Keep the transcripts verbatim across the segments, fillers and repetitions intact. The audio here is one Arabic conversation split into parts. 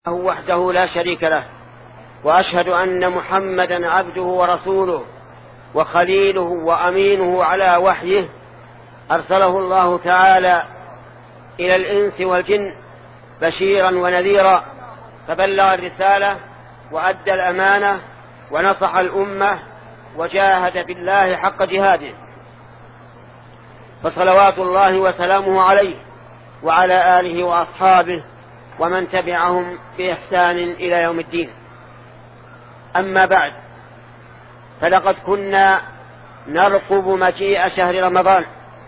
وحده لا شريك له، وأشهد أن محمدا عبده ورسوله وخليله وأمينه على وحيه، أرسله الله تعالى إلى الإنس والجن بشيرا ونذيرا، فبلغ الرسالة وأدى الأمانة ونصح الأمة وجاهد بالله حق جهاده، فصلوات الله وسلامه عليه وعلى آله وأصحابه ومن تبعهم بإحسان إلى يوم الدين. أما بعد، فلقد كنا نرقب مجيء شهر رمضان،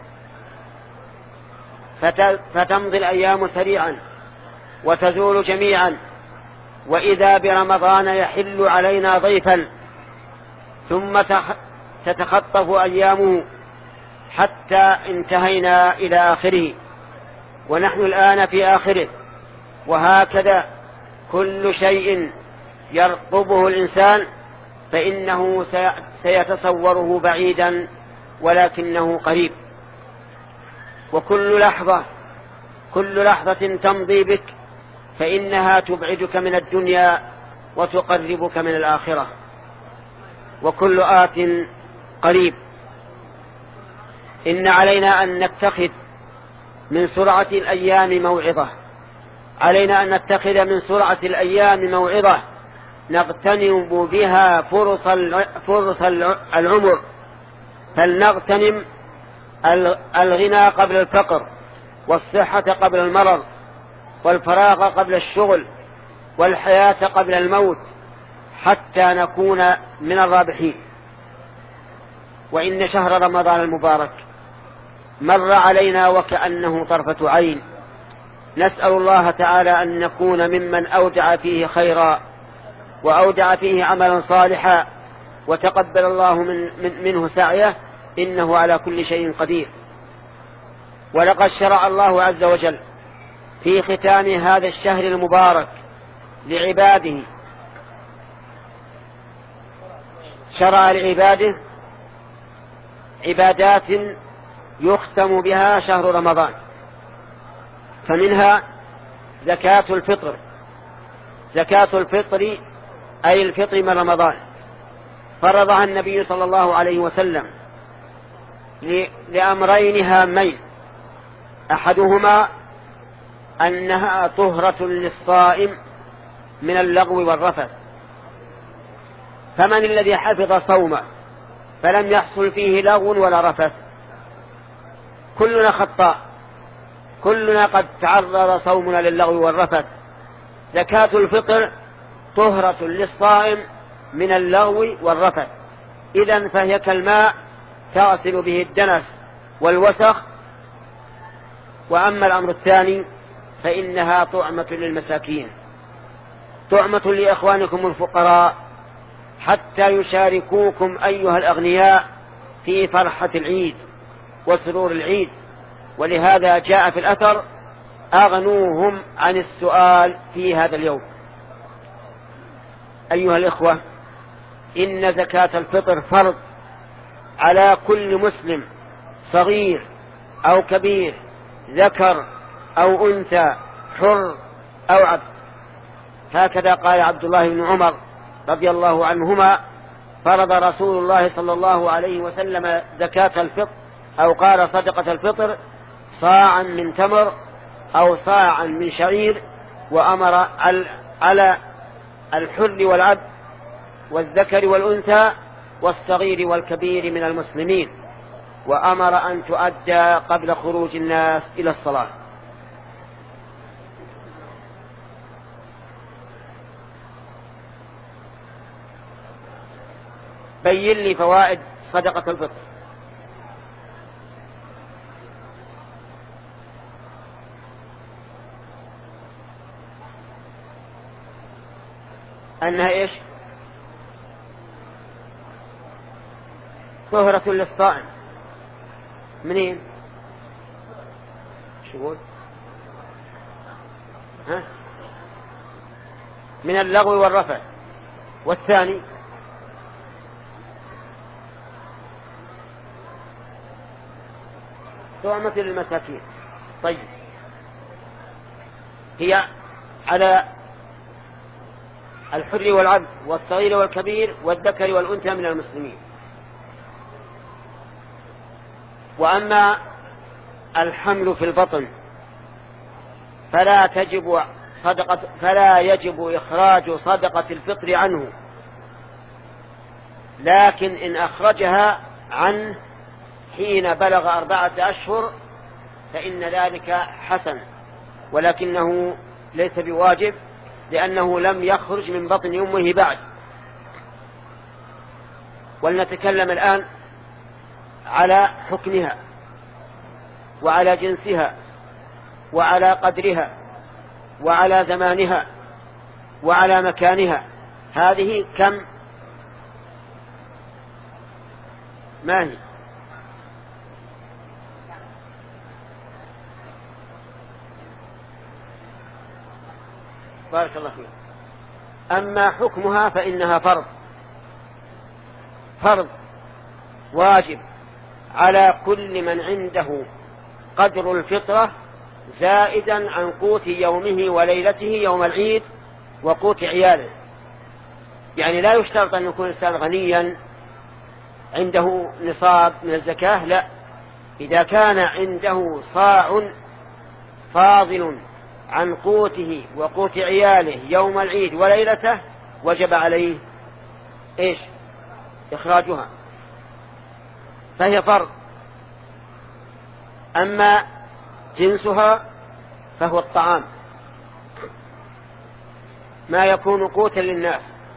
فتمضي الأيام سريعا وتزول جميعا، وإذا برمضان يحل علينا ضيفا، ثم تتخطف أيامه حتى انتهينا إلى آخره، ونحن الآن في آخره. وهكذا كل شيء يرقبه الإنسان فإنه سيتصوره بعيدا ولكنه قريب، وكل لحظة كل لحظة تمضي بك فإنها تبعدك من الدنيا وتقربك من الآخرة، وكل آت قريب. إن علينا أن نتخذ من سرعة الأيام موعظة، علينا أن نتخذ من سرعة الأيام موعظة نغتنم بها فرص فرص العمر، فلنغتنم الغنى قبل الفقر، والصحة قبل المرض، والفراغ قبل الشغل، والحياة قبل الموت، حتى نكون من الرابحين. وإن شهر رمضان المبارك مر علينا وكأنه طرفة عين، نسأل الله تعالى أن نكون ممن أودع فيه خيرا وأودع فيه عملا صالحا، وتقبل الله من من منه سعيه، إنه على كل شيء قدير. ولقد شرع الله عز وجل في ختام هذا الشهر المبارك لعباده شرع لعباده عبادات يختم بها شهر رمضان، فمنها زكاة الفطر. زكاة الفطر أي الفطر من رمضان فرضها النبي صلى الله عليه وسلم لأمرين هامين، أحدهما أنها طهرة للصائم من اللغو والرفث، فمن الذي حفظ صومه فلم يحصل فيه لغو ولا رفث؟ كلنا خطاء، كلنا قد تعرض صومنا للغو والرفث. زكاة الفطر طهرة للصائم من اللغو والرفث، إذن فهي كالماء تغسل به الدنس والوسخ. وأما الأمر الثاني فإنها طعمة للمساكين، طعمة لإخوانكم الفقراء، حتى يشاركوكم أيها الأغنياء في فرحة العيد وسرور العيد. ولهذا جاء في الأثر: أغنوهم عن السؤال في هذا اليوم. أيها الإخوة، إن زكاة الفطر فرض على كل مسلم صغير أو كبير، ذكر أو أنثى، حر أو عبد. هكذا قال عبد الله بن عمر رضي الله عنهما: فرض رسول الله صلى الله عليه وسلم زكاة الفطر، أو قال صدقة الفطر، صاعا من تمر أو صاعا من شعير، وأمر على الحر والعبد والذكر والأنثى والصغير والكبير من المسلمين، وأمر أن تؤدى قبل خروج الناس إلى الصلاة. بين لي فوائد صدقة الفطر. أنها إيش؟ طهرة للصائم. منين؟ شو يقول؟ ها؟ من اللغو والرفث. والثاني طعمة للمساكين. طيب، هي على الحر والعبد والصغير والكبير والذكر والأنثى من المسلمين. وأما الحمل في البطن فلا تجب صدقة فلا يجب إخراج صدقة الفطر عنه، لكن إن أخرجها عنه حين بلغ أربعة أشهر فإن ذلك حسن، ولكنه ليس بواجب لأنه لم يخرج من بطن أمه بعد. ولنتكلم الآن على حكمها وعلى جنسها وعلى قدرها وعلى زمانها وعلى مكانها. هذه كم؟ ما هي؟ بارك الله فيك. أما حكمها فإنها فرض فرض واجب على كل من عنده قدر الفطرة زائدا عن قوت يومه وليلته يوم العيد وقوت عياله. يعني لا يشترط أن يكون الإنسان غنيا عنده نصاب من الزكاة، لا، إذا كان عنده صاع فاضل عن قوته وقوت عياله يوم العيد وليلته وجب عليه إيش؟ إخراجها، فهي فرض. أما جنسها فهو الطعام، ما يكون قوتا للناس،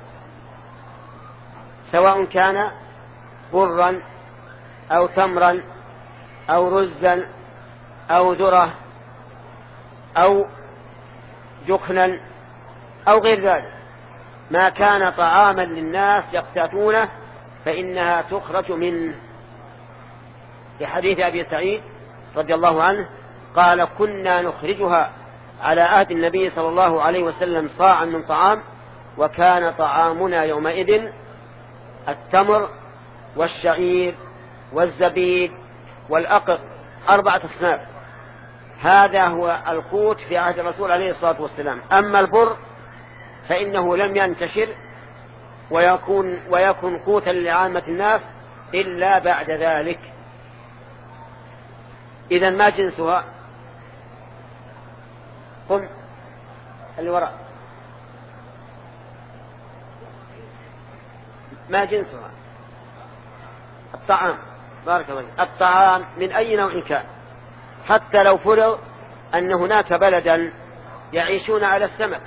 سواء كان برا أو تمرا أو رزا أو ذرة أو جخنا أو غير ذلك، ما كان طعاما للناس يقتاتونه فإنها تخرج منه. في حديث أبي سعيد رضي الله عنه قال: كنا نخرجها على عهد النبي صلى الله عليه وسلم صاعا من طعام، وكان طعامنا يومئذ التمر والشعير والزبيب والأقط، أربعة أصناف. هذا هو القوت في عهد الرسول عليه الصلاة والسلام. أما البر فإنه لم ينتشر ويكون, ويكون قوتا لعامة الناس إلا بعد ذلك. إذن ما جنسها؟ قم اللي وراء، ما جنسها؟ الطعام. بارك الله. الطعام من أي نوع كان، حتى لو فرض أن هناك بلدا يعيشون على السمك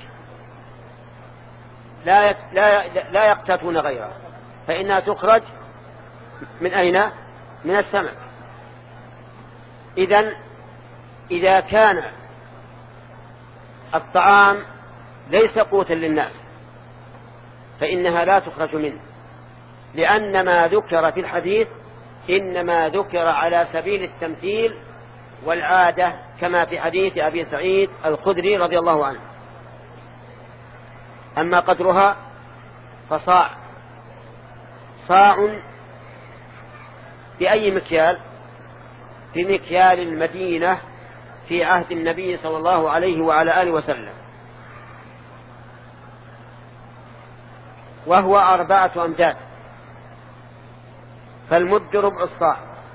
لا لا لا يقتاتون غيره، فإنها تخرج من أين؟ من السمك. إذن إذا كان الطعام ليس قوتا للناس فإنها لا تخرج منه، لأن ما ذكر في الحديث إنما ذكر على سبيل التمثيل والعادة، كما في حديث أبي سعيد الخدري رضي الله عنه. أما قدرها فصاع. صاع بأي مكيال؟ بمكيال المدينة في عهد النبي صلى الله عليه وعلى آله وسلم، وهو أربعة أمداد، فالمد ربع الصاع،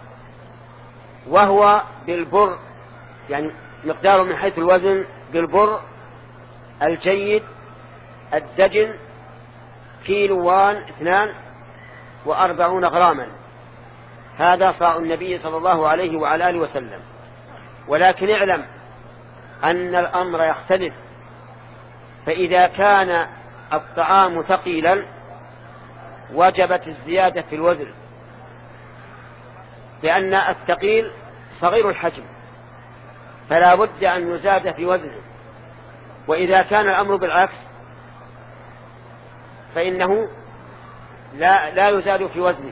وهو بالبر، يعني مقداره من حيث الوزن بالبر الجيد الدجن كيلوان اثنان وأربعون غراما. هذا صاع النبي صلى الله عليه وعلى آله وسلم. ولكن اعلم أن الأمر يختلف، فإذا كان الطعام ثقيلا وجبت الزيادة في الوزن، لأن الثقيل صغير الحجم فلا بد أن يزاد في وزنه. وإذا كان الأمر بالعكس فإنه لا, لا يزاد في وزنه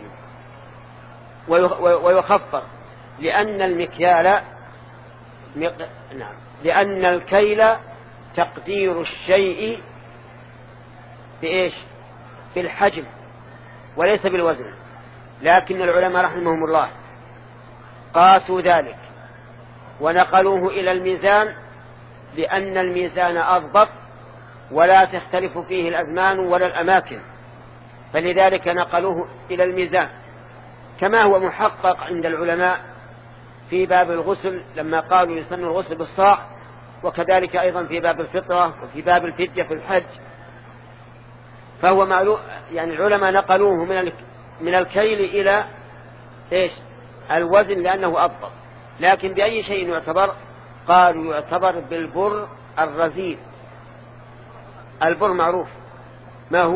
ويخفر، لأن المكيال نعم لأن الكيل تقدير الشيء بإيش؟ بالحجم وليس بالوزن. لكن العلماء رحمهم الله قاسوا ذلك ونقلوه إلى الميزان، لأن الميزان أضبط ولا تختلف فيه الأزمان ولا الأماكن، فلذلك نقلوه إلى الميزان، كما هو محقق عند العلماء في باب الغسل لما قالوا يسن الغسل بالصاع، وكذلك أيضا في باب الفطرة وفي باب الفدية في الحج. فهو معلوم، يعني العلماء نقلوه من من الكيل إلى إيش الوزن لأنه أضبط. لكن بأي شيء يعتبر؟ قالوا يعتبر بالبر الرزين. البر معروف ما هو؟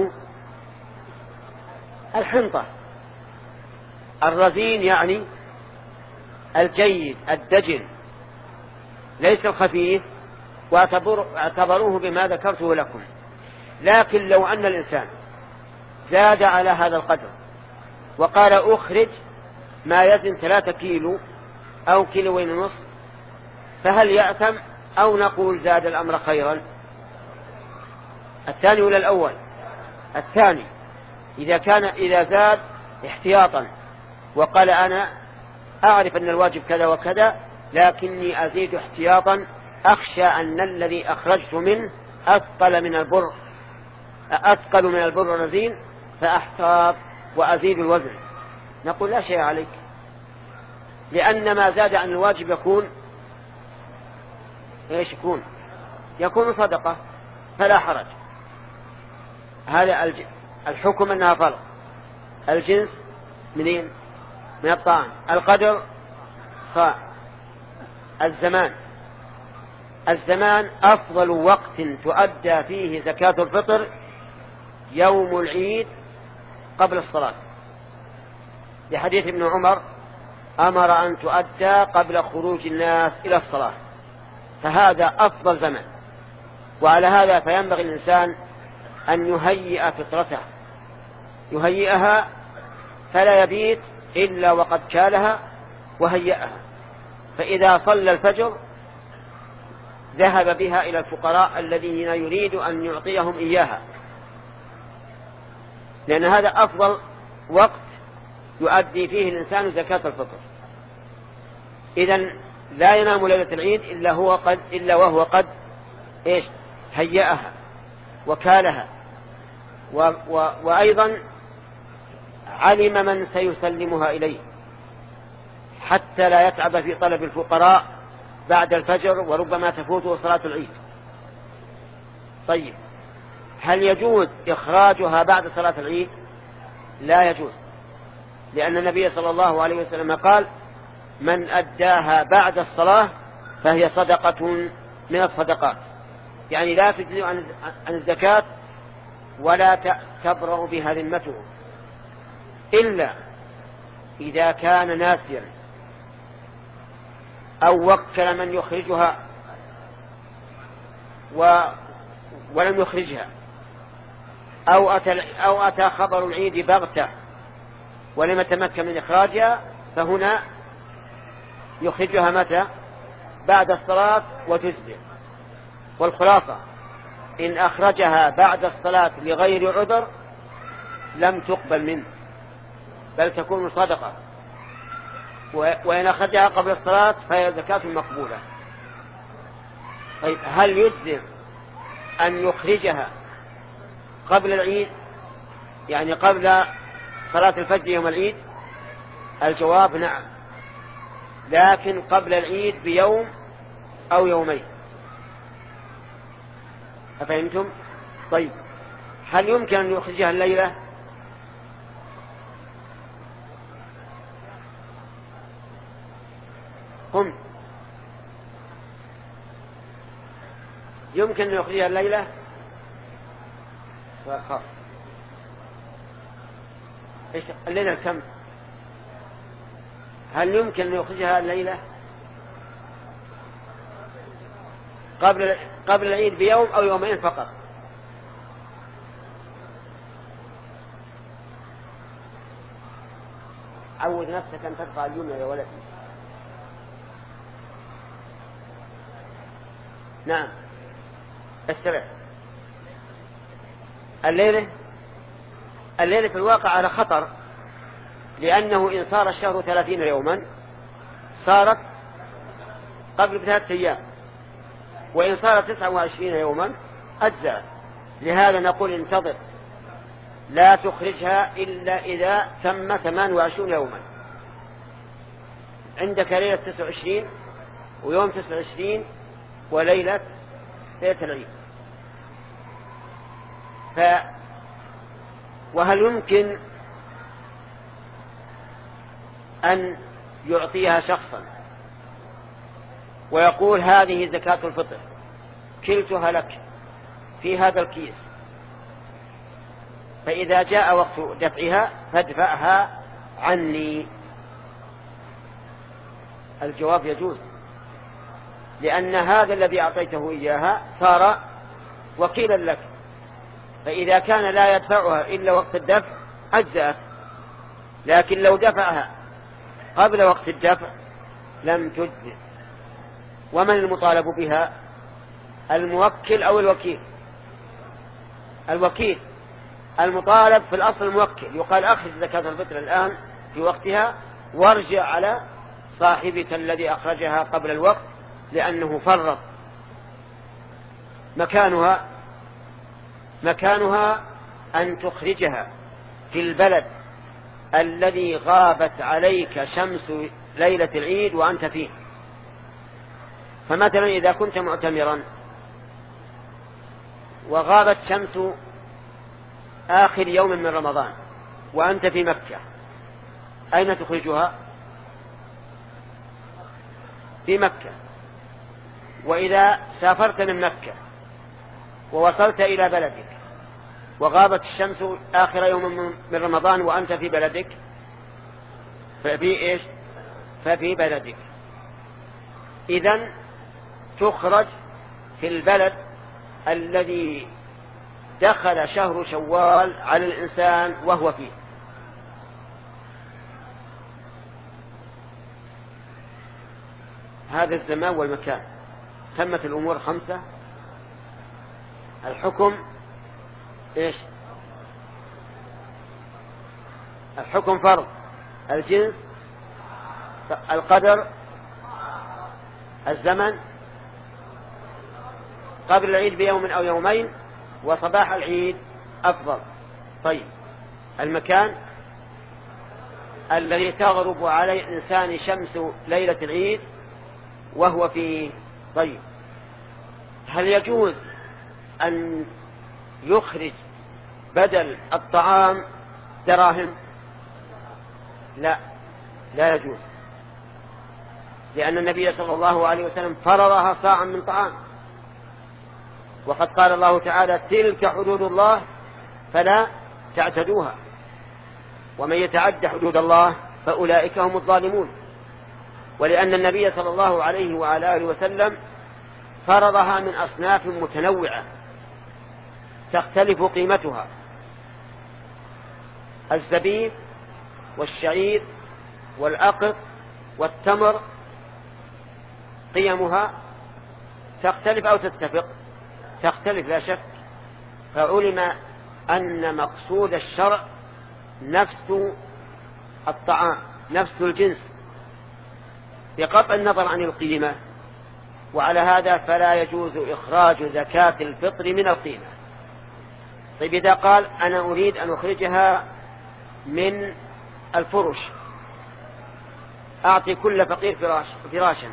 الحنطة. الرزين يعني الجيد الدجن ليس الخفيف، واعتبروه بما ذكرته لكم. لكن لو أن الإنسان زاد على هذا القدر وقال أخرج ما يزن ثلاثة كيلو أو كيلوين ونصف، فهل يأثم أو نقول زاد الأمر خيرا؟ الثاني ولا الأول؟ الثاني. إذا كان إذا زاد احتياطا وقال أنا أعرف أن الواجب كذا وكذا لكني أزيد احتياطا أخشى أن الذي أخرجت منه أثقل من البر أثقل من البر الرزين فأحتاط وأزيد الوزن، نقول لا شيء عليك، لأن ما زاد عن الواجب يكون إيش يكون؟ يكون صدقة فلا حرج. هذا الحكم أنها فرض. الجنس منين؟ من الطعام. القدر صاع. الزمان الزمان أفضل وقت تؤدى فيه زكاة الفطر يوم العيد قبل الصلاة، لحديث ابن عمر أمر أن تؤدى قبل خروج الناس إلى الصلاة، فهذا أفضل زمان. وعلى هذا فينبغي الإنسان أن يهيئ فطرته، يهيئها فلا يبيت إلا وقد كالها وهيئها، فإذا صلى الفجر ذهب بها إلى الفقراء الذين يريد أن يعطيهم إياها، لأن هذا أفضل وقت يؤدي فيه الإنسان زكاة الفطر. إذن لا ينام ليلة العيد إلا هو قد إلا وهو قد إيش هيئها وكالها، و و وأيضا علم من سيسلمها إليه حتى لا يتعب في طلب الفقراء بعد الفجر وربما تفوته صلاة العيد. طيب، هل يجوز إخراجها بعد صلاة العيد؟ لا يجوز، لأن النبي صلى الله عليه وسلم قال من أداها بعد الصلاة فهي صدقة من الصدقات، يعني لا تجزئ عن الزكاة ولا تبرأ بها ذمته إلا إذا كان ناسيا أو وكل من يخرجها و ولم يخرجها، أو أتى, أو أتى خبر العيد بغتة ولم يتمكن من إخراجها، فهنا يخرجها متى؟ بعد الصلاة وتجزئ. والخلاصة إن أخرجها بعد الصلاة لغير عذر لم تقبل منه بل تكون صدقة، وإن أخرجها قبل الصلاة فهي زكاة مقبولة. طيب، هل يجزم أن يخرجها قبل العيد، يعني قبل صلاة الفجر يوم العيد؟ الجواب نعم، لكن قبل العيد بيوم أو يومين. أفهمتم؟ طيب، هل يمكن أن يخرجها الليلة؟ قم يمكن أن يخرجها الليلة؟ خلاص، إيش الليلة كم؟ هل يمكن أن يخرجها الليلة قبل قبل العيد بيوم أو يومين فقط؟ عود نفسك أن ترفع اليمنى يا ولدي. نعم، استرح. الليلة الليلة في الواقع على خطر، لأنه إن صار الشهر ثلاثين يوما صارت قبل بثلاثة أيام، وإن صار تسعة وعشرين يوما أجزأت. لهذا نقول انتظر، لا تخرجها إلا إذا تم ثمان وعشرون يوما. عندك ليلة تسعة وعشرين ويوم تسعة وعشرين وليلة ليلة العيد. ف وهل يمكن أن يعطيها شخصا ويقول هذه زكاة الفطر كلتها لك في هذا الكيس، فإذا جاء وقت دفعها فادفعها عني؟ الجواب يجوز، لأن هذا الذي أعطيته إياها صار وكيلا لك، فإذا كان لا يدفعها إلا وقت الدفع أجزأت، لكن لو دفعها قبل وقت الدفع لم تجزئ. ومن المطالب بها؟ الموكل أو الوكيل؟ الوكيل. المطالب في الأصل الموكل، يقال أخرج زكاة الفطر الآن في وقتها وارجع على صاحبك الذي أخرجها قبل الوقت لأنه فرط. مكانها مكانها أن تخرجها في البلد الذي غابت عليك شمس ليلة العيد وأنت فيه. فمثلا إذا كنت معتمرا وغابت شمس آخر يوم من رمضان وأنت في مكة، أين تخرجها؟ في مكة. وإذا سافرت من مكة ووصلت إلى بلدك وغابت الشمس آخر يوم من رمضان وأنت في بلدك، ففي إيش؟ ففي بلدك. إذن تخرج في البلد الذي دخل شهر شوال على الإنسان وهو فيه. هذا الزمان والمكان. تمت الأمور خمسة. الحكم إيش؟ الحكم فرض، الجنس، القدر، الزمن قبل العيد بيوم أو يومين، وصباح العيد أفضل. طيب المكان الذي تغرب على الإنسان شمس ليلة العيد وهو فيه. طيب هل يجوز أن يخرج بدل الطعام دراهم؟ لا، لا يجوز، لأن النبي صلى الله عليه وسلم فرضها صاعا من طعام، وقد قال الله تعالى تلك حدود الله فلا تعتدوها، ومن يتعد حدود الله فأولئك هم الظالمون. ولأن النبي صلى الله عليه وعلى آله وسلم فرضها من أصناف متنوعة تختلف قيمتها. الزبيب والشعير والأقط والتمر قيمها تختلف أو تتفق؟ تختلف لا شك. فعلم أن مقصود الشرع نفس الطعام، نفس الجنس، بقطع النظر عن القيمة. وعلى هذا فلا يجوز إخراج زكاة الفطر من القيمة. طيب إذا قال أنا أريد أن أخرجها من الفرش، أعطي كل فقير فراش فراشا،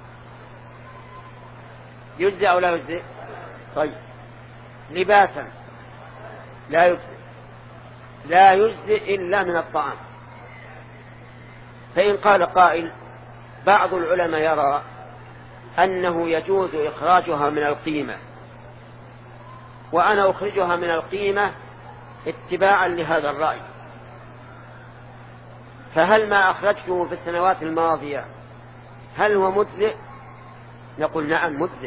يجزئ أو لا يجزئ؟ طيب لباسا، لا يجزئ، لا يجزئ إلا من الطعام. فإن قال قائل بعض العلماء يرى أنه يجوز إخراجها من القيمة، وأنا أخرجها من القيمة اتباعا لهذا الرأي، فهل ما أخرجته في السنوات الماضية هل هو مجزئ؟ نقول نعم مجزئ،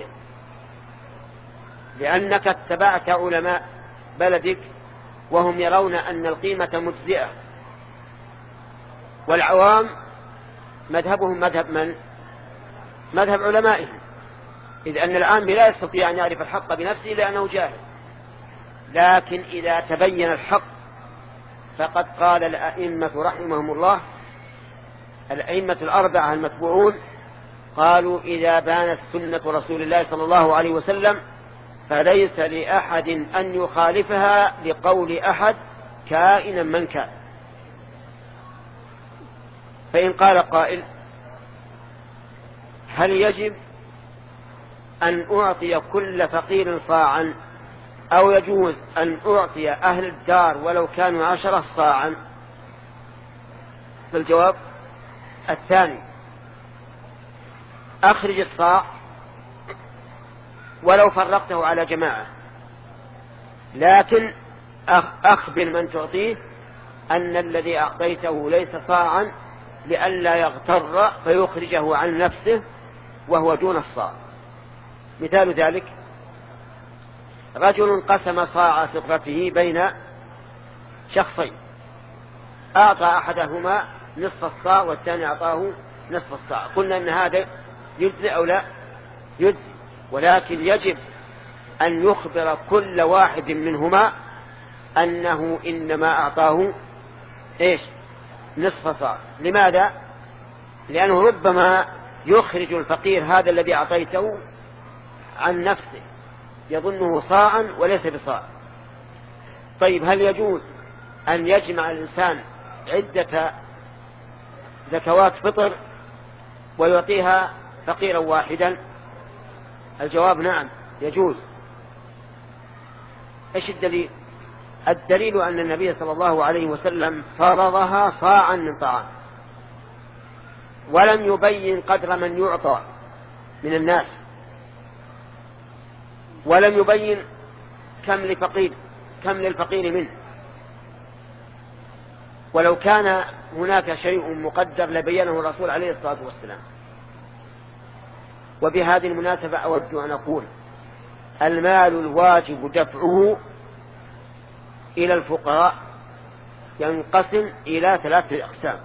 لأنك اتبعت علماء بلدك وهم يرون أن القيمة مجزئة، والعوام مذهبهم مذهب من؟ مذهب علمائهم، إذ أن العام لا يستطيع أن يعرف الحق بنفسه لأنه جاهل. لكن إذا تبين الحق فقد قال الأئمة رحمهم الله، الأئمة الأربعة المتبوعون، قالوا إذا بانت سنة رسول الله صلى الله عليه وسلم فليس لأحد أن يخالفها لقول أحد كائنا من كان. فإن قال قائل هل يجب أن أعطي كل فقير صاعا أو يجوز أن أعطي أهل الدار ولو كانوا عشرة صاعا؟ فالجواب الثاني، أخرج الصاع ولو فرقته على جماعة، لكن أخبر من تعطيه أن الذي أعطيته ليس صاعا لئلا يغتر فيخرجه عن نفسه وهو دون الصاع. مثال ذلك رجل قسم صاع فطرته بين شخصين، أعطى أحدهما نصف الصاع والثاني أعطاه نصف الصاع، قلنا أن هذا يجزي أو لا يجزي، ولكن يجب أن يخبر كل واحد منهما أنه إنما أعطاه إيش نصف صاع. لماذا؟ لأنه ربما يخرج الفقير هذا الذي أعطيته عن نفسه يظنه صاعا وليس بصاع. طيب هل يجوز أن يجمع الإنسان عدة زكوات فطر ويعطيها فقيرا واحدا؟ الجواب نعم يجوز. ايش الدليل؟ الدليل أن النبي صلى الله عليه وسلم فرضها صاعا من طعام، ولم يبين قدر من يعطى من الناس، ولم يبين كم لفقير كم للفقير منه. ولو كان هناك شيء مقدر لبينه الرسول عليه الصلاة والسلام. وبهذه المناسبة أود أن أقول المال الواجب دفعه إلى الفقراء ينقسم إلى ثلاثة أقسام.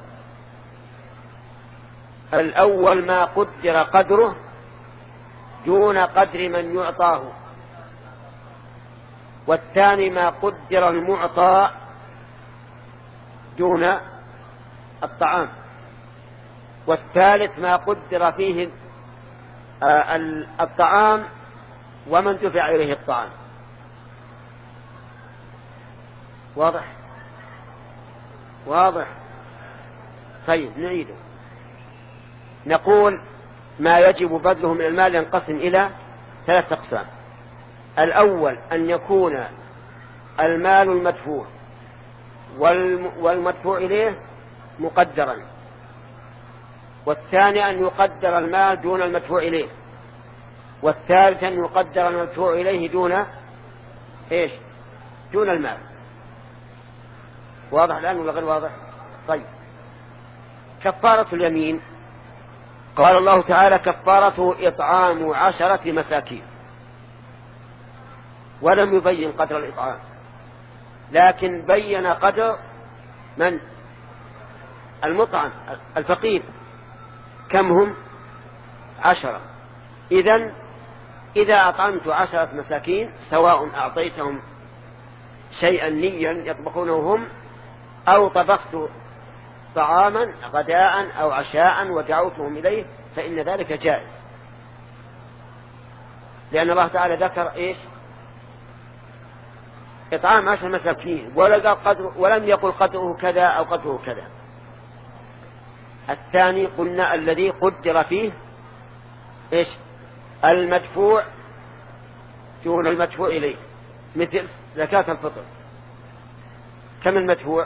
الأول ما قدر قدره دون قدر من يعطاه، والثاني ما قدر المعطى دون الطعام، والثالث ما قدر فيه الطعام ومن دفع إليه الطعام. واضح؟ واضح. طيب نعيده. نقول ما يجب بذله من المال ينقسم إلى ثلاثة أقسام. الأول أن يكون المال المدفوع والمدفوع إليه مقدرا، والثاني أن يقدر المال دون المدفوع إليه، والثالث أن يقدر المدفوع إليه دون إيش دون المال. واضح الآن ولا غير واضح؟ طيب كفارة اليمين قال الله تعالى كفارته إطعام عشرة مساكين، ولم يبين قدر الإطعام، لكن بين قدر من المطعم الفقير كم هم عشرة. إذن إذا أطعمت عشرة مساكين سواء أعطيتهم شيئا نيا يطبخونه هم أو طبخت طعاما غداء أو عشاء ودعوتهم إليه فإن ذلك جائز، لأن الله تعالى ذكر إيش إطعام عشر مساكين ولم يقل قدره كذا أو قدره كذا. الثاني قلنا الذي قدر فيه إيش المدفوع دون المدفوع إليه، مثل زكاة الفطر كم المدفوع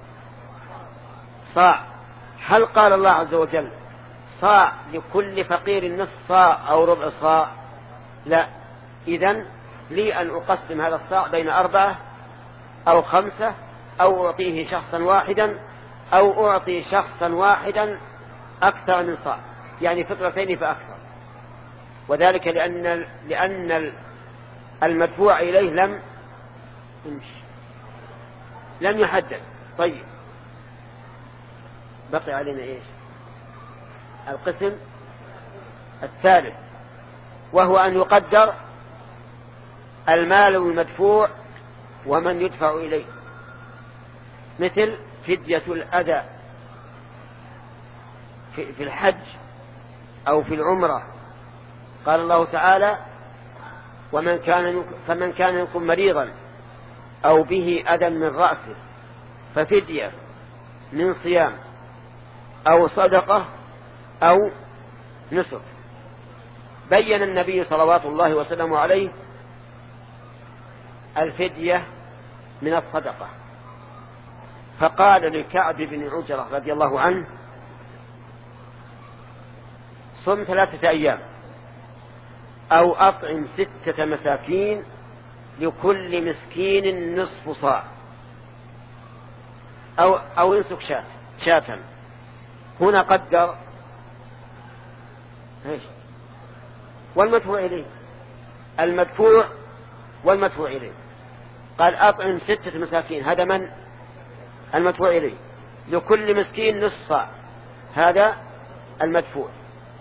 صاع. هل قال الله عز وجل صاع لكل فقير نصف صاع أو ربع صاع؟ لا. إذن لي أن أقسم هذا الصاع بين أربعة أو خمسة أو أعطيه شخصا واحدا أو أعطي شخصا واحدا أكثر من صاع، يعني فطرتين فأكثر، وذلك لأن لأن المدفوع إليه لم لم يحدد. طيب بقي علينا إيش القسم الثالث، وهو أن يقدر المال المدفوع ومن يدفع إليه، مثل فدية الأذى في الحج أو في العمرة. قال الله تعالى ومن كان فمن كان منكم مريضا أو به أذى من رأسه ففدية من صيام أو صدقة أو نسك. بين النبي صلوات الله وسلامه عليه الفدية من الصدقة، فقال لكعب بن عجرة رضي الله عنه: صم ثلاثة أيام أو أطعم ستة مساكين لكل مسكين نصف صاع أو, أو انسك شاة شاة. هنا قدر ايش؟ والمدفوع إليه، المدفوع والمدفوع إليه. قال أطعم ستة مساكين، هذا من؟ المدفوع إليه. لكل مسكين نصف صاع، هذا المدفوع.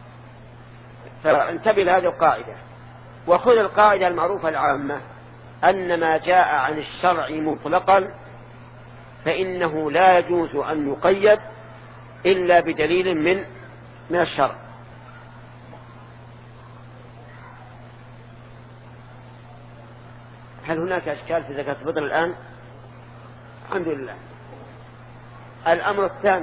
فانتبه لهذه القاعدة، وخذ القاعدة المعروفة العامة أن ما جاء عن الشرع مطلقا فإنه لا يجوز أن يقيد إلا بدليل من من الشرع. هل هناك أشكال في زكاة الفطر الآن؟ الحمد لله. الأمر الثاني: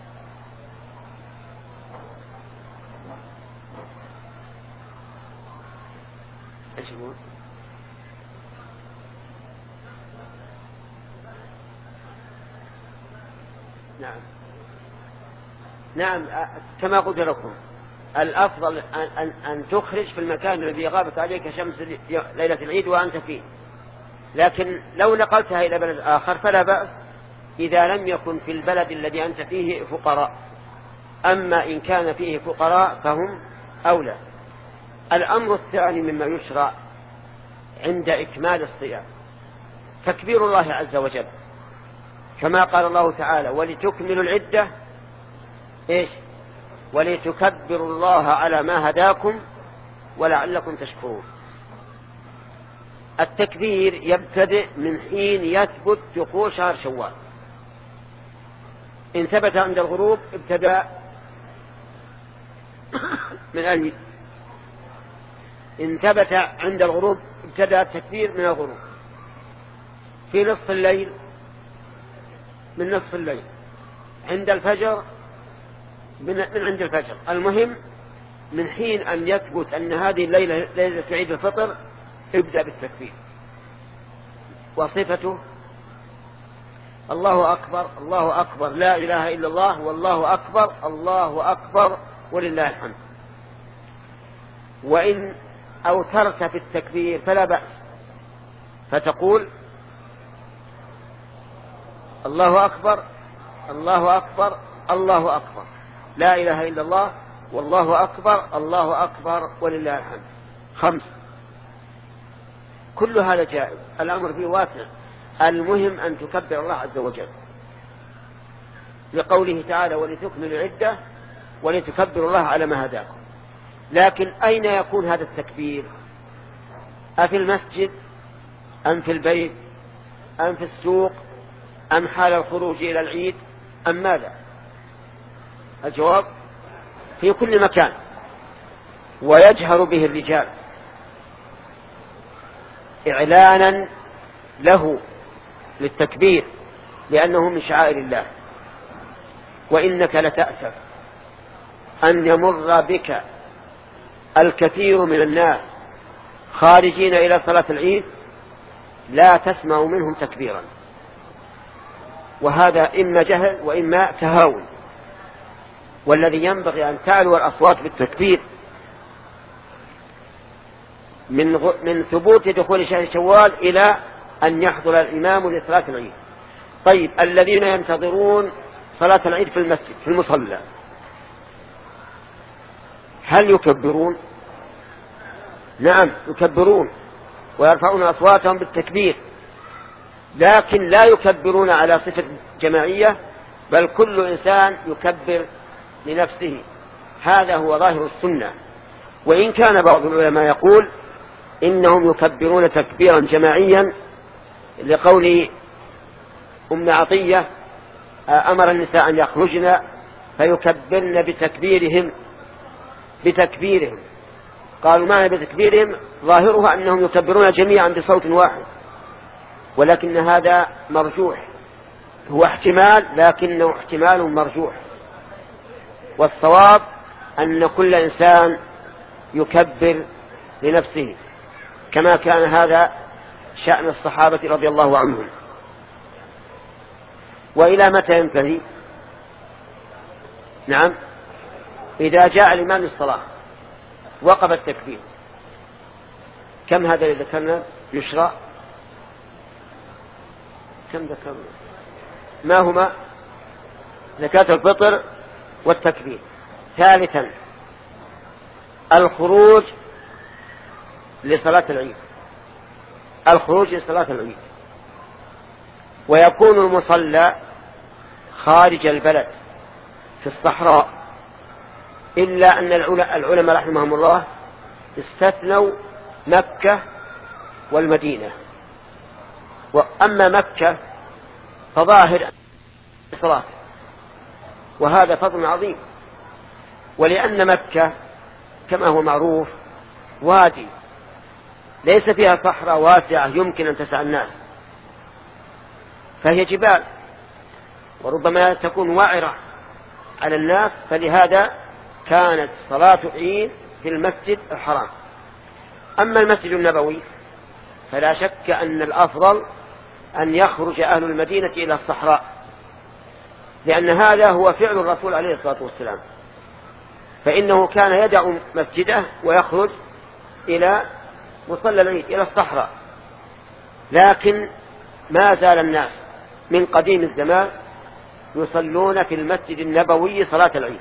ايش يقول؟ نعم نعم كما قلت لكم، الأفضل أن, أن تخرج في المكان الذي غابت عليك شمس ليلة العيد وأنت فيه، لكن لو نقلتها إلى بلد آخر فلا بأس إذا لم يكن في البلد الذي أنت فيه فقراء. أما إن كان فيه فقراء فهم أولى. الأمر الثاني مما يشرع عند إكمال الصيام تكبير الله عز وجل، كما قال الله تعالى: ولتكملوا العدة إيش؟ ولتكبروا الله على ما هداكم ولعلكم تشكرون. التكبير يبتدئ من حين يثبت دخول شهر شوال. إن ثبت عند الغروب ابتدأ من أجل إن ثبت عند الغروب ابتدأ التكبير من الغروب. في نصف الليل من نصف الليل، عند الفجر من, من عند الفجر. المهم من حين أن يثبت أن هذه الليلة ليلة عيد الفطر ابدأ بالتكبير. وصفته: الله أكبر الله أكبر لا إله إلا الله والله أكبر الله أكبر ولله الحمد. وإن أوترت في التكبير فلا بأس، فتقول: الله أكبر الله أكبر الله أكبر لا إله إلا الله والله أكبر الله أكبر ولله الحمد. خمس. كل هذا جائز، الأمر فيه واسع. المهم أن تكبر الله عز وجل، لقوله تعالى: ولتكملوا العدة ولتكبروا الله على ما هداكم. لكن أين يكون هذا التكبير؟ أفي المسجد أم في البيت أم في السوق أم حال الخروج إلى العيد أم ماذا؟ الجواب: في كل مكان، ويجهر به الرجال إعلانا له للتكبير، لأنه من شعائر الله. وإنك لتأسف أن يمر بك الكثير من الناس خارجين إلى صلاة العيد لا تسمع منهم تكبيرا، وهذا إما جهل وإما تهاون. والذي ينبغي أن تعلو الأصوات بالتكبير من من ثبوت دخول شهر شوال إلى أن يحضر الإمام لصلاة العيد. طيب، الذين ينتظرون صلاة العيد في المسجد في المصلى هل يكبرون؟ نعم يكبرون ويرفعون أصواتهم بالتكبير، لكن لا يكبرون على صفة جماعية، بل كل إنسان يكبر لنفسه. هذا هو ظاهر السنة. وإن كان بعض العلماء يقول إنهم يكبرون تكبيرا جماعيا، لقول أم عطية: أمر النساء أن يخرجن فيكبرن بتكبيرهم بتكبيرهم قالوا معنى بتكبيرهم ظاهرها أنهم يكبرون جميعا بصوت واحد، ولكن هذا مرجوح، هو احتمال لكنه احتمال مرجوح، والصواب أن كل إنسان يكبر لنفسه كما كان هذا شأن الصحابة رضي الله عنهم. وإلى متى ينتهي؟ نعم، إذا جاء الإمام الصلاة وقف التكبير. كم هذا اللي ذكرنا يشرع؟ كم ذكرنا؟ ما هما؟ زكاة الفطر والتكبير. ثالثا الخروج لصلاة العيد، الخروج لصلاة العيد، ويكون المصلى خارج البلد في الصحراء، إلا أن العلماء رحمهم الله استثنوا مكة والمدينة. وأما مكة فظاهر الصلاة، وهذا فضل عظيم، ولأن مكة كما هو معروف وادي ليس فيها صحراء واسعة يمكن أن تسع الناس، فهي جبال وربما تكون وعرة على الناس، فلهذا كانت صلاة عيد في المسجد الحرام. أما المسجد النبوي فلا شك أن الأفضل أن يخرج أهل المدينة إلى الصحراء، لأن هذا هو فعل الرسول عليه الصلاة والسلام، فإنه كان يدع مسجده ويخرج إلى مصلى العيد إلى الصحراء. لكن ما زال الناس من قديم الزمان يصلون في المسجد النبوي صلاة العيد،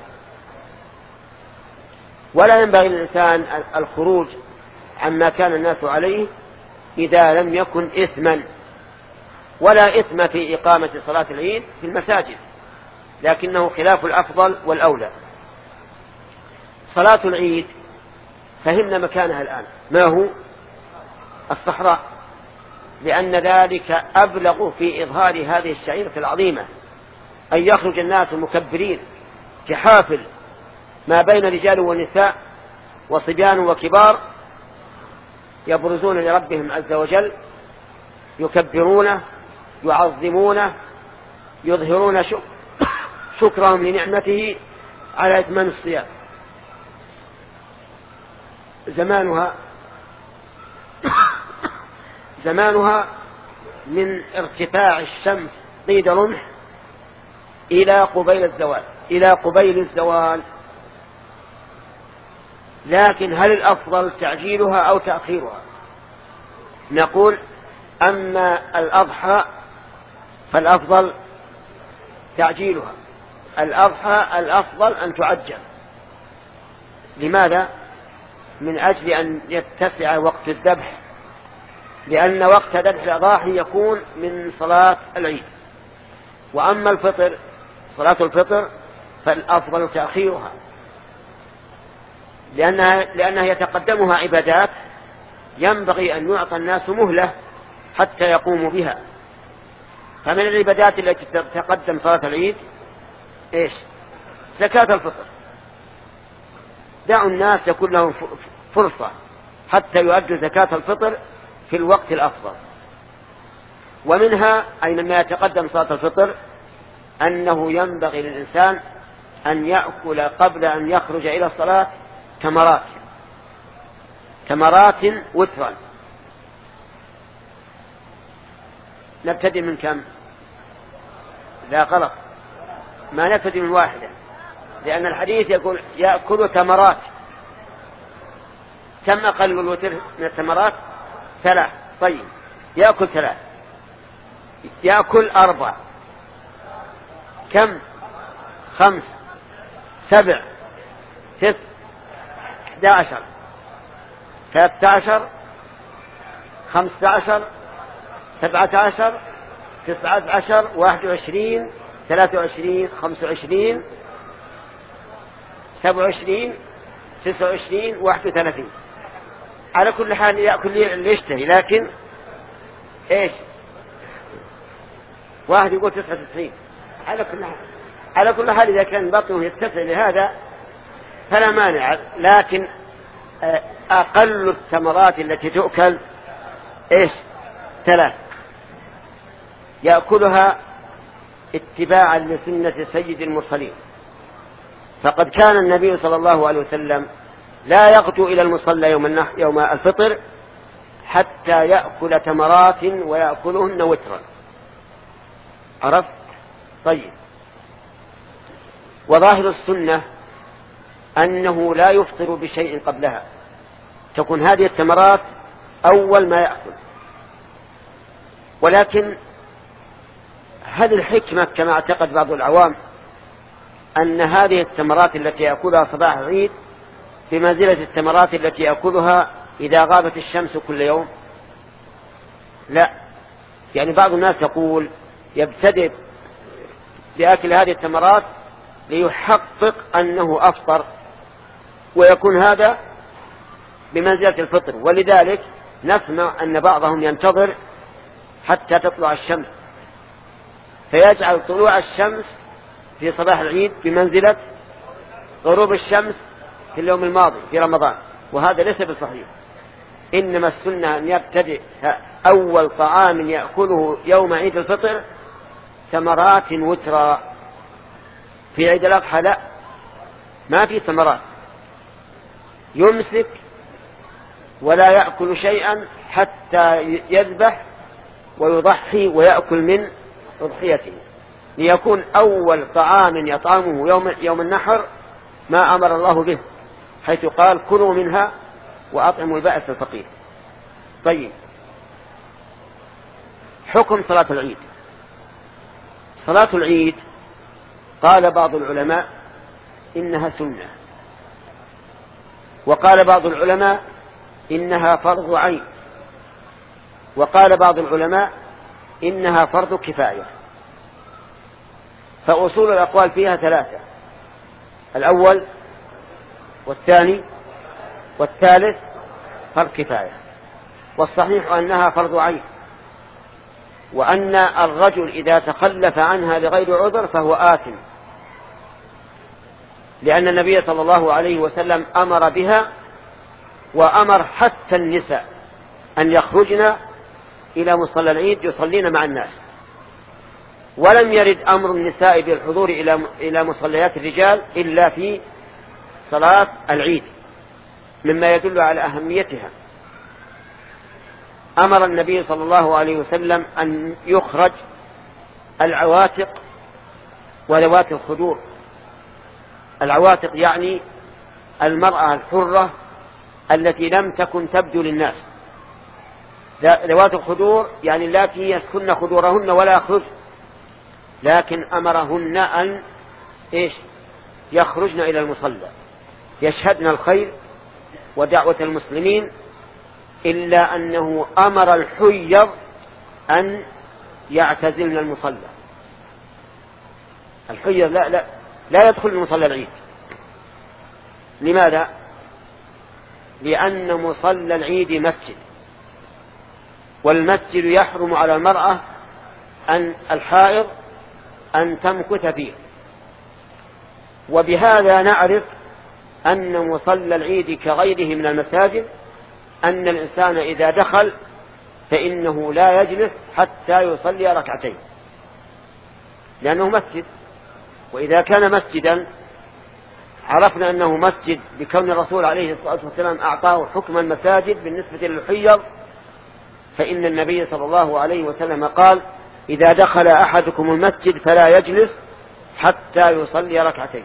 ولا ينبغي للإنسان الخروج عما كان الناس عليه إذا لم يكن إثما، ولا إثم في إقامة صلاة العيد في المساجد، لكنه خلاف الأفضل والأولى. صلاة العيد فهمنا مكانها الآن ما هو؟ الصحراء، لأن ذلك أبلغ في إظهار هذه الشعيرة العظيمة، أن يخرج الناس المكبرين في حافل ما بين رجال ونساء وصبيان وكبار، يبرزون لربهم عز وجل، يكبرونه، يعظمونه، يظهرون شكرهم لنعمته على إتمام الصيام. زمانها زمانها من ارتفاع الشمس قيد رمح إلى قبيل الزوال إلى قبيل الزوال. لكن هل الأفضل تعجيلها أو تأخيرها؟ نقول أما الأضحى فالأفضل تعجيلها، الأضحى الأفضل أن تعجل. لماذا؟ من أجل أن يتسع وقت الذبح، لأن وقت ذبح الأضاحي يكون من صلاة العيد. وأما الفطر صلاة الفطر فالأفضل تأخيرها، لأنها, لأنها يتقدمها عبادات ينبغي أن يعطى الناس مهلة حتى يقوموا بها. فمن العبادات التي تقدم صلاة العيد إيش؟ زكاة الفطر. دعوا الناس يكون لهم فرصة حتى يؤدوا زكاة الفطر في الوقت الأفضل. ومنها أي مما يتقدم صلاة الفطر أنه ينبغي للإنسان أن يأكل قبل أن يخرج إلى الصلاة تمرات تمرات وترا. نبتدي من كم؟ لا غلط، ما نبتدي من واحدة، لأن الحديث يقول يأكل تمرات. كم أقل الوتر من التمرات؟ ثلاث. طيب يأكل ثلاث، يأكل أربع، كم؟ خمس، سبع، ست، احد عشر، ثلاثة عشر، خمسة عشر، سبعة عشر، تسعة عشر، واحد وعشرين، ثلاثة وعشرين، خمسة وعشرين، سبعة وعشرين، تسعة وعشرين، واحد وثلاثين. على كل حال يأكل اللي يشتهي، لكن ايش؟ واحد يقول تسعة وتسعين. على كل حال على كل حال إذا كان بطنه يتسع لهذا فلا مانع، لكن أقل الثمرات التي تؤكل إيش؟ ثلاث، يأكلها اتباعا لسنة سيد المرسلين. فقد كان النبي صلى الله عليه وسلم لا يغدو إلى المصلى يوم, يوم الفطر حتى يأكل تمرات ويأكلهن وترا. عرفت؟ طيب. وظاهر السنة أنه لا يفطر بشيء قبلها، تكون هذه التمرات أول ما يأكل. ولكن هذه الحكمة كما اعتقد بعض العوام أن هذه التمرات التي يأكلها صباح العيد بمنزلة التمرات التي يأكلها إذا غابت الشمس كل يوم. لا، يعني بعض الناس يقول يبتدئ بأكل هذه التمرات ليحقق أنه أفطر، ويكون هذا بمنزلة الفطر. ولذلك نسمع أن بعضهم ينتظر حتى تطلع الشمس فيجعل طلوع الشمس في صباح العيد بمنزلة غروب الشمس في اليوم الماضي في رمضان، وهذا ليس بصحيح. إنما السنة أن يبتدئ أول طعام يأكله يوم عيد الفطر ثمرات وترا. في عيد الأضحى لا، ما في ثمرات، يمسك ولا يأكل شيئا حتى يذبح ويضحي ويأكل من أضحيته، ليكون أول طعام يطعمه يوم, يوم النحر ما أمر الله به، حيث قال كلوا منها وأطعموا البائس الفقير. طيب، حكم صلاة العيد. صلاة العيد قال بعض العلماء إنها سنة، وقال بعض العلماء إنها فرض عين، وقال بعض العلماء إنها فرض كفاية. فأصول الأقوال فيها ثلاثة: الأول والثاني والثالث فرض كفاية، والصحيح أنها فرض عين، وأن الرجل إذا تخلف عنها لغير عذر فهو آثم، لأن النبي صلى الله عليه وسلم أمر بها، وأمر حتى النساء أن يخرجن إلى مصلى العيد يصلين مع الناس. ولم يرد أمر النساء بالحضور إلى إلى مصليات الرجال إلا في صلاة العيد، مما يدل على أهميتها. أمر النبي صلى الله عليه وسلم أن يخرج العواتق وذوات الخدور. العواتق يعني المرأة الحرة التي لم تكن تبدو للناس، ذوات الخدور يعني اللاتي يسكن خدورهن ولا يخرج، لكن أمرهن أن إيش؟ يخرجن إلى المصلى يشهدن الخير ودعوة المسلمين، إلا أنه أمر الحيض أن يعتزلن المصلى. الحيض لا لا لا يدخل المصلى العيد. لماذا؟ لأن مصلى العيد مسجد، والمسجد يحرم على المرأة أن الحائض أن تمكث فيه. وبهذا نعرف أن مصلى العيد كغيره من المساجد، أن الإنسان إذا دخل فإنه لا يجلس حتى يصلي ركعتين، لأنه مسجد. وإذا كان مسجدا عرفنا أنه مسجد بكون الرسول عليه الصلاة والسلام أعطاه حكم المساجد بالنسبة للحيض، فإن النبي صلى الله عليه وسلم قال: إذا دخل أحدكم المسجد فلا يجلس حتى يصلي ركعتين.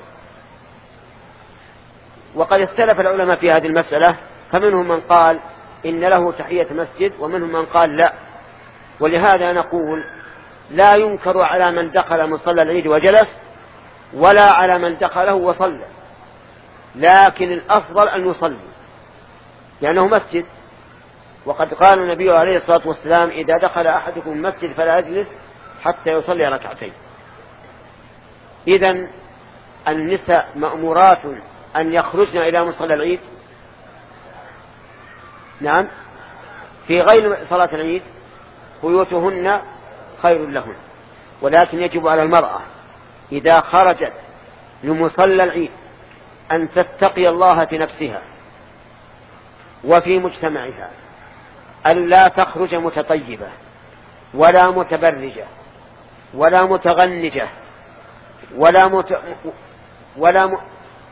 وقد اختلف العلماء في هذه المسألة، فمنهم من قال إن له تحية مسجد، ومنهم من قال لا. ولهذا نقول لا ينكر على من دخل مصلى العيد وجلس، ولا على من دخله وصلى، لكن الأفضل أن يصلي لأنه مسجد. وقد قال النبي عليه الصلاة والسلام: إذا دخل أحدكم المسجد فلا يجلس حتى يصلي ركعتين. إذن النساء مأمورات أن يخرجن إلى مصلى العيد. نعم، في غير صلاة العيد بيوتهن خير لهن، ولكن يجب على المرأة إذا خرجت لمصلى العيد أن تتقي الله في نفسها، وفي مجتمعها أن لا تخرج متطيبة ولا متبرجة ولا متغنجة ولا مت... ولا م...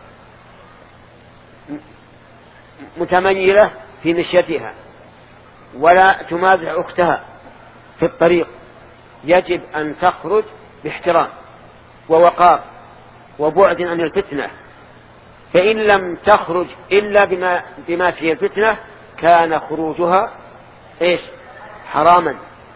متميلة في مشيتها ولا تمازح أختها في الطريق. يجب أن تخرج باحترام ووقار وبعد عن الفتنة، فإن لم تخرج إلا بما, بما فيه الفتنة كان خروجها إيش؟ حراما.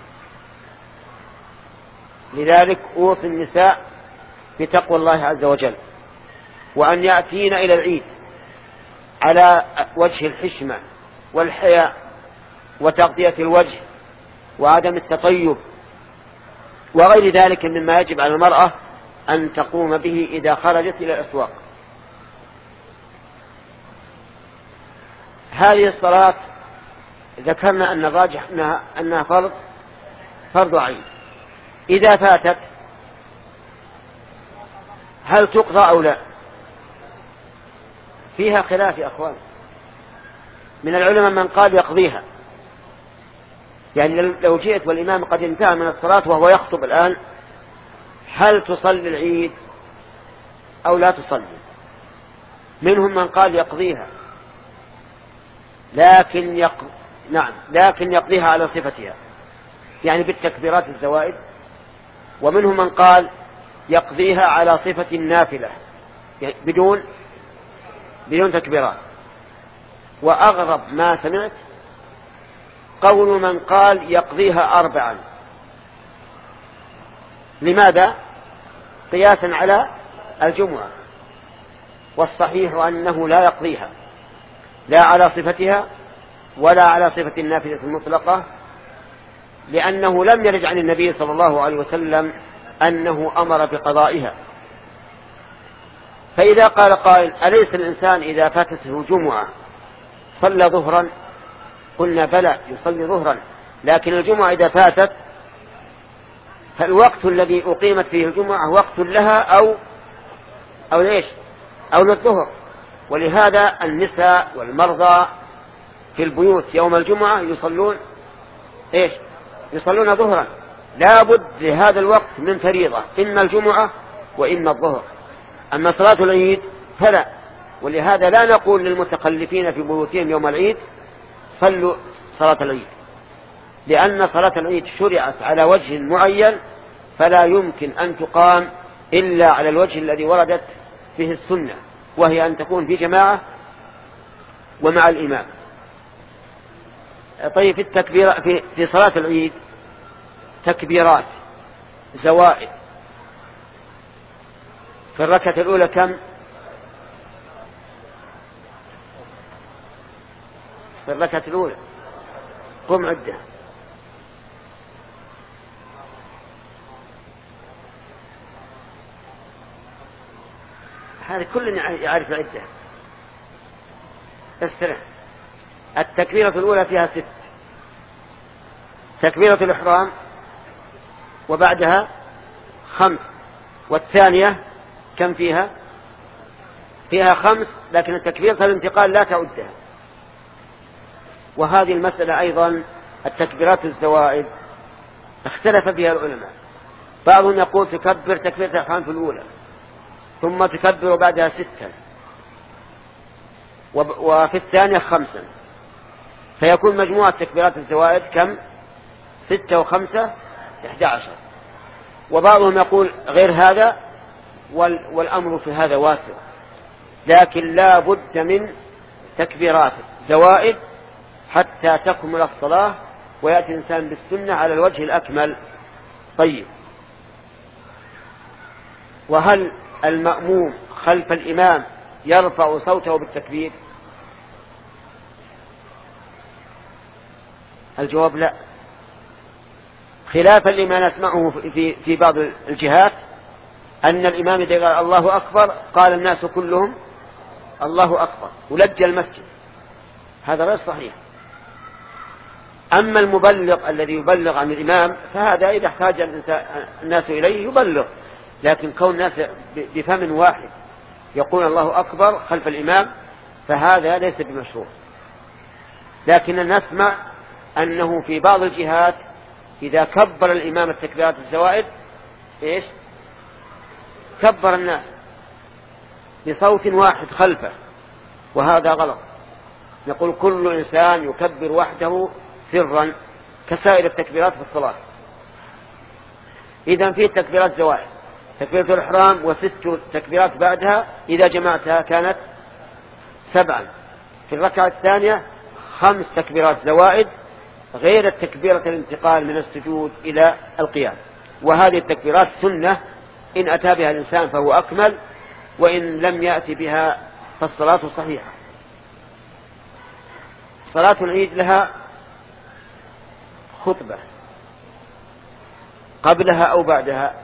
لذلك أوصي النساء بتقوى الله عز وجل، وأن يأتين إلى العيد على وجه الحشمة والحياء وتغطية الوجه وعدم التطيب وغير ذلك مما يجب على المرأة أن تقوم به إذا خرجت إلى الأسواق. هذه الصلاة ذكرنا أن الراجح أنها, أنها فرض فرض عين. إذا فاتت هل تقضى أو لا؟ فيها خلاف يا أخوان. من العلماء من قال يقضيها، يعني لو جئت والإمام قد انتهى من الصلاة وهو يخطب الآن، هل تصلي العيد أو لا تصلي؟ منهم من قال يقضيها، لكن يق... نعم لكن يقضيها على صفتها، يعني بالتكبيرات الزوائد. ومنهم من قال يقضيها على صفة النافلة، يعني بدون بدون تكبيرات. وأغرب ما سمعت قول من قال يقضيها أربعا. لماذا؟ قياسا على الجمعة. والصحيح أنه لا يقضيها لا على صفتها ولا على صفة النافلة المطلقة، لأنه لم يرد عن النبي صلى الله عليه وسلم أنه أمر بقضائها. فإذا قال قائل أليس الإنسان إذا فاتته جمعة صلى ظهرا؟ قلنا بلى يصلي ظهرا، لكن الجمعة إذا فاتت فالوقت الذي أقيمت فيه الجمعة وقت لها أو أو ليش أو للظهر. ولهذا النساء والمرضى في البيوت يوم الجمعة يصلون إيش؟ يصلون ظهرا. لا بد لهذا الوقت من فريضة، إما الجمعة وإما الظهر. أما صلاة العيد فلا. ولهذا لا نقول للمتخلفين في بيوتهم يوم العيد صلوا صلاة العيد، لأن صلاة العيد شرعت على وجه معين فلا يمكن أن تقام إلا على الوجه الذي وردت فيه السنة، وهي أن تكون في جماعة ومع الإمام. طيب في التكبير في, في صلاة العيد تكبيرات زوائد. في الركعة الأولى كم؟ في الركعة الأولى قم عدة. هذا كل يعرف عدة. استرح. التكبيرة الأولى فيها ست: تكبيرة الإحرام وبعدها خمس، والثانية كم فيها؟ فيها خمس، لكن التكبيرة الانتقال لا تعدها. وهذه المسألة أيضا التكبيرات الزوائد اختلف فيها العلماء. بعضهم يقول تكبر تكبيرة الإحرام في الأولى ثم تكبر بعدها ستا، وفي الثانية خمسا، فيكون مجموعة تكبيرات الزوائد كم؟ ستة وخمسة إحدى عشر. وبعضهم يقول غير هذا، والأمر في هذا واسع، لكن لا بد من تكبيرات زوائد حتى تكمل الصلاة ويأتي الإنسان بالسنة على الوجه الأكمل. طيب، وهل المأموم خلف الإمام يرفع صوته بالتكبير؟ الجواب لا، خلافا لما نسمعه في, في بعض الجهات أن الإمام إذا قال الله أكبر قال الناس كلهم الله أكبر ولج المسجد. هذا غير صحيح. أما المبلغ الذي يبلغ عن الإمام فهذا إذا احتاج الناس إليه يبلغ، لكن كون الناس بفم واحد يقول الله أكبر خلف الإمام فهذا ليس بمشروع. لكن نسمع أنه في بعض الجهات إذا كبر الإمام التكبيرات الزوائد إيش كبر الناس بصوت واحد خلفه، وهذا غلط. نقول كل إنسان يكبر وحده سرا كسائر التكبيرات في الصلاة. إذن في تكبيرات زوائد، تكبيرة الإحرام وست تكبيرات بعدها إذا جمعتها كانت سبعا. في الركعة الثانية خمس تكبيرات زوائد غير التكبيرة الانتقال من السجود إلى القيام. وهذه التكبيرات سنة، إن أتى بها الإنسان فهو أكمل، وإن لم يأتي بها فالصلاة صحيحة. صلاة العيد لها خطبة قبلها أو بعدها؟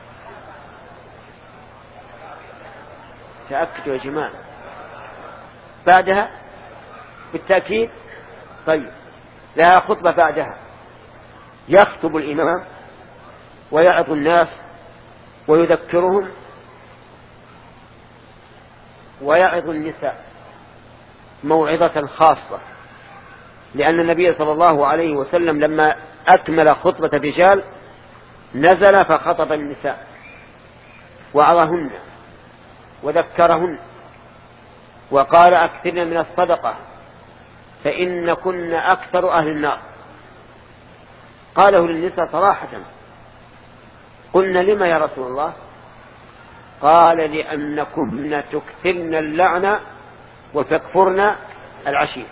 تأكدوا يا جماعة، بعدها بالتأكيد. طيب لها خطبة بعدها، يخطب الإمام ويعظ الناس ويذكرهم ويعظ النساء موعظة خاصة، لأن النبي صلى الله عليه وسلم لما أكمل خطبة الرجال نزل فخطب النساء وعظهن وذكرهن وقال أكثرن من الصدقة فإن كن أكثر أهل النار. قاله للنساء صراحة. قلنا لما يا رسول الله؟ قال لأنكن تكثرن اللعنة وتكفرن العشير.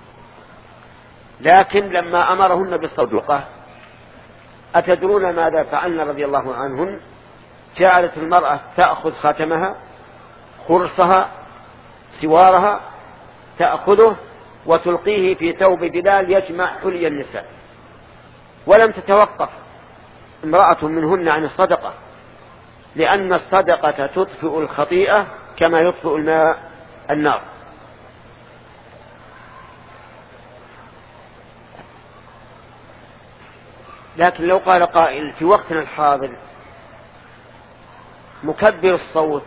لكن لما أمرهن بالصدقة أتدرون ماذا فعلن رضي الله عنهن؟ جعلت المرأة تأخذ خاتمها خرصها سوارها تأخذه وتلقيه في ثوب بلال يجمع حلي النساء، ولم تتوقف امرأة منهن عن الصدقة، لأن الصدقة تطفئ الخطيئة كما يطفئ الماء النار. لكن لو قال قائل في وقتنا الحاضر مكبر الصوت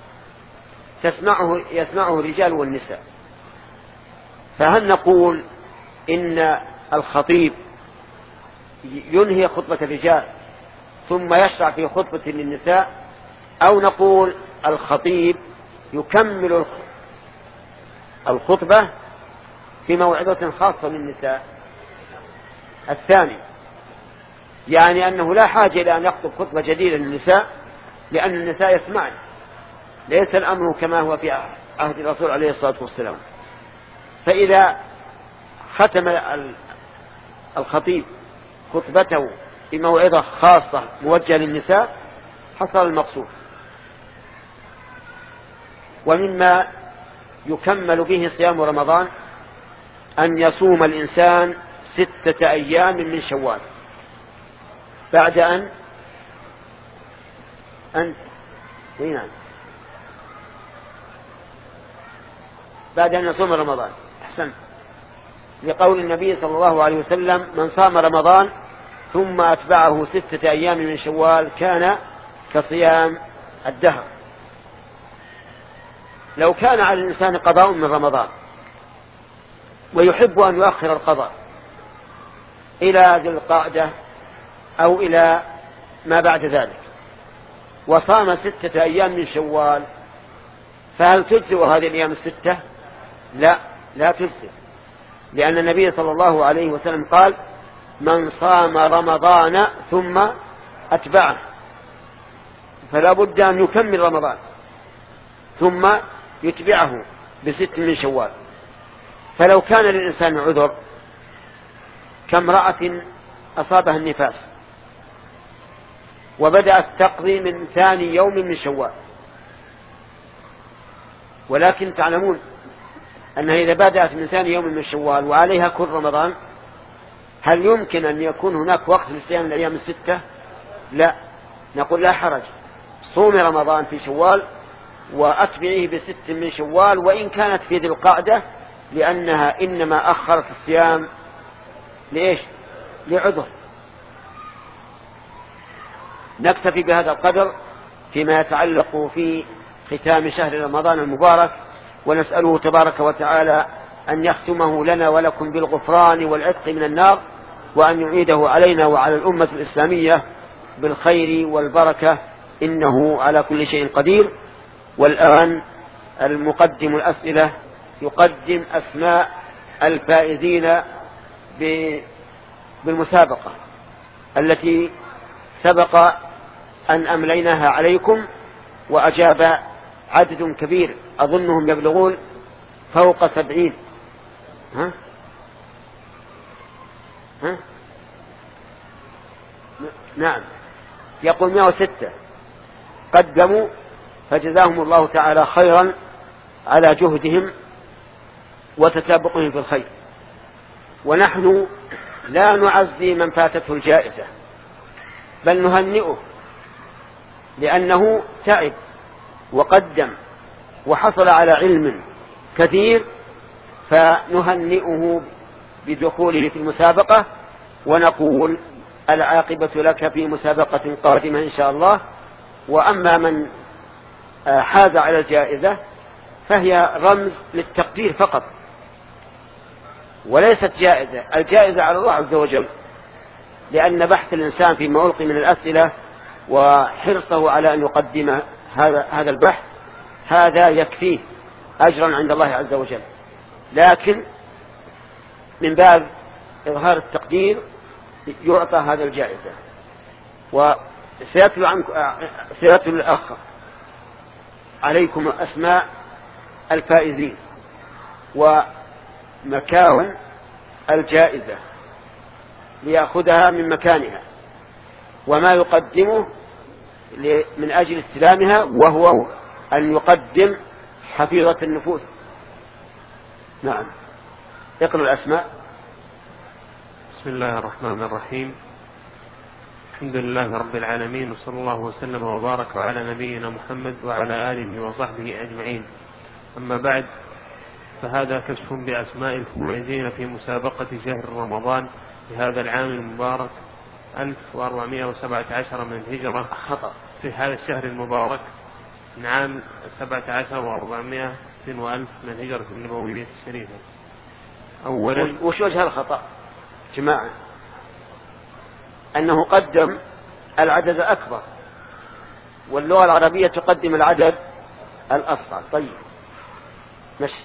تسمعه يسمعه الرجال والنساء، فهل نقول إن الخطيب ينهي خطبة الرجال ثم يشرع في خطبة للنساء، أو نقول الخطيب يكمل الخطبة في موعظة خاصة للنساء؟ الثاني، يعني أنه لا حاجة إلى أن يخطب خطبة جديدة للنساء لأن النساء يسمعن، ليس الأمر كما هو في عهد الرسول عليه الصلاة والسلام. فإذا ختم الخطيب خطبته بموعظة خاصة موجهة للنساء حصل المقصود. ومما يكمل به صيام رمضان أن يصوم الإنسان ستة أيام من شوال بعد أن أن وين بعد أن يصوم رمضان. أحسن، لقول النبي صلى الله عليه وسلم: من صام رمضان ثم أتبعه ستة أيام من شوال كان كصيام الدهر. لو كان على الإنسان قضاء من رمضان ويحب أن يؤخر القضاء إلى ذي القعدة أو إلى ما بعد ذلك وصام ستة أيام من شوال، فهل تجزئ هذه الأيام الستة؟ لا، لا تجزئ، لأن النبي صلى الله عليه وسلم قال: من صام رمضان ثم أتبعه، فلا بد أن يكمل رمضان ثم يتبعه بست من شوال. فلو كان للإنسان عذر كامرأة أصابها النفاس وبدأت تقضي من ثاني يوم من شوال، ولكن تعلمون أنها إذا بدأت من ثاني يوم من شوال وعليها كل رمضان، هل يمكن أن يكون هناك وقت لصيام الأيام الستة؟ لا، نقول لا حرج، صومي رمضان في شوال وأتبعيه بست من شوال وإن كانت في ذي القعدة، لأنها إنما أخرت الصيام لإيش؟ لعذر. نكتفي بهذا القدر فيما يتعلق في ختام شهر رمضان المبارك، ونسأله تبارك وتعالى أن يختمه لنا ولكم بالغفران والعتق من النار، وأن يعيده علينا وعلى الأمة الإسلامية بالخير والبركة، إنه على كل شيء قدير. والآن المقدم الأسئلة يقدم أسماء الفائزين بالمسابقة التي سبق أن أمليناها عليكم، وأجاب عدد كبير أظنهم يبلغون فوق سبعين. ها؟ ها؟ نعم، يقول مئة وستة قدموا، فجزاهم الله تعالى خيرا على جهدهم وتسابقهم في الخير. ونحن لا نعزي من فاتته الجائزة، بل نهنئه لأنه تعب وقدم وحصل على علم كثير، فنهنئه بدخوله في المسابقة، ونقول العاقبة لك في مسابقة قادمة إن شاء الله. وأما من حاز على الجائزة فهي رمز للتقدير فقط، وليست جائزة. الجائزة على الله عز وجل، لأن بحث الإنسان فيما ألقي من الأسئلة وحرصه على أن يقدم هذا هذا البحث هذا يكفيه أجرا عند الله عز وجل، لكن من باب إظهار التقدير يعطى هذا الجائزة. وسيتلو عنكم سيتلو الأخ عليكم أسماء الفائزين ومكان الجائزة ليأخذها من مكانها، وما يقدمه من أجل استلامها، وهو أن يقدم حفيظة النفوس. نعم، اقرأ الأسماء. بسم الله الرحمن الرحيم. الحمد لله رب العالمين، وصلى الله وسلم وبارك على نبينا محمد وعلى آله وصحبه أجمعين. أما بعد، فهذا كشف بأسماء الفائزين في مسابقة شهر رمضان في هذا العام المبارك ألف وأربعمائة وسبعة عشر من الهجرة، خطأ في هذا الشهر المبارك من عام سبعة عشر وأربعمائة وألف من الهجرة النبوية الشريفة. أولا، وش وجه الخطأ جماعة؟ أنه قدم العدد الأكبر، واللغة العربية تقدم العدد الأصغر. طيب ماشي.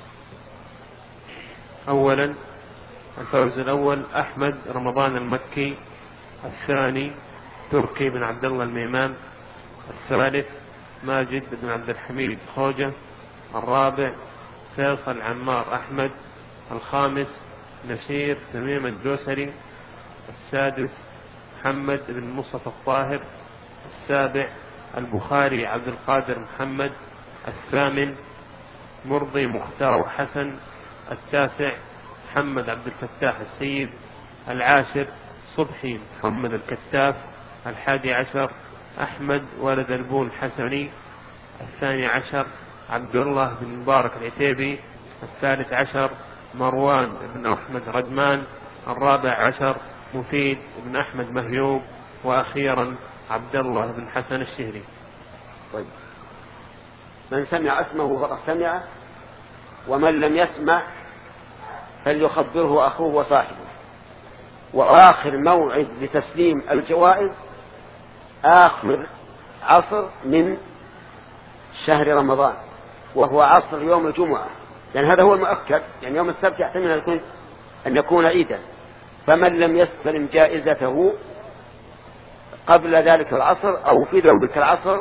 أولا، الفوز الأول أحمد رمضان المكي، الثاني تركي بن عبد الله الميمان، الثالث ماجد بن عبد الحميد خوجة، الرابع فيصل عمار أحمد، الخامس نشير تميم الجوسري، السادس محمد بن مصطفى الطاهر، السابع البخاري عبد القادر محمد، الثامن مرضي مختار حسن، التاسع محمد عبد الفتاح السيد، العاشر صبحي محمد الكتاف، الحادي عشر أحمد ولد البون الحسني، الثاني عشر عبد الله بن مبارك العتيبي، الثالث عشر مروان بن أحمد ردمان، الرابع عشر مفيد بن أحمد مهيوب، وأخيرا عبد الله بن حسن الشهري. طيب، من سمع اسمه فقد سمع، ومن لم يسمع فليخبره أخوه وصاحبه. وآخر موعد لتسليم الجوائز آخر عصر من شهر رمضان، وهو عصر يوم الجمعة، لأن هذا هو المؤكد، يعني يوم السبت يحتمل أن يكون عيدا. فمن لم يستلم جائزته قبل ذلك العصر أو في ذلك العصر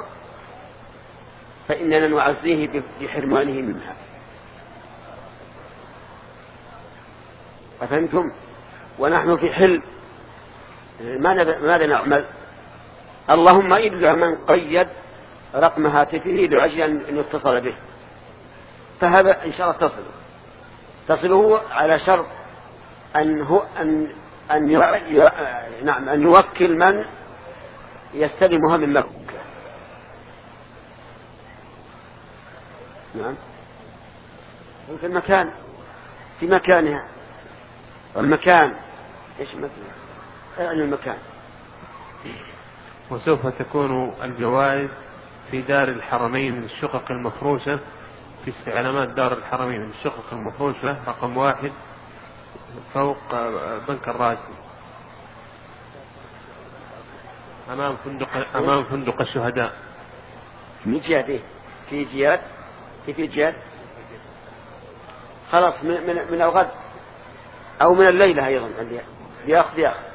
فإننا نعزيه بحرمانه منها. أفهمتم؟ ونحن في حل، ماذا نعمل؟ اللهم إلا من قيد رقم هاتفه لأجل أن يتصل به، فهذا إن شاء الله تصله تصله على شرط أن هو أن أن ي... نعم أن يوكل من يستلمها من مكة. نعم، في المكان في مكانها. المكان ايش المكان؟ يعني المكان. وسوف تكون الجوائز في دار الحرمين الشقق المفروشة في استعلامات دار الحرمين الشقق المفروشة رقم واحد فوق بنك الرازي أمام فندق أمام فندق الشهداء. من جهة في جهات في جهات خلاص من من من الغد أو من الليلة أيضا عندي بياخذ ياخذ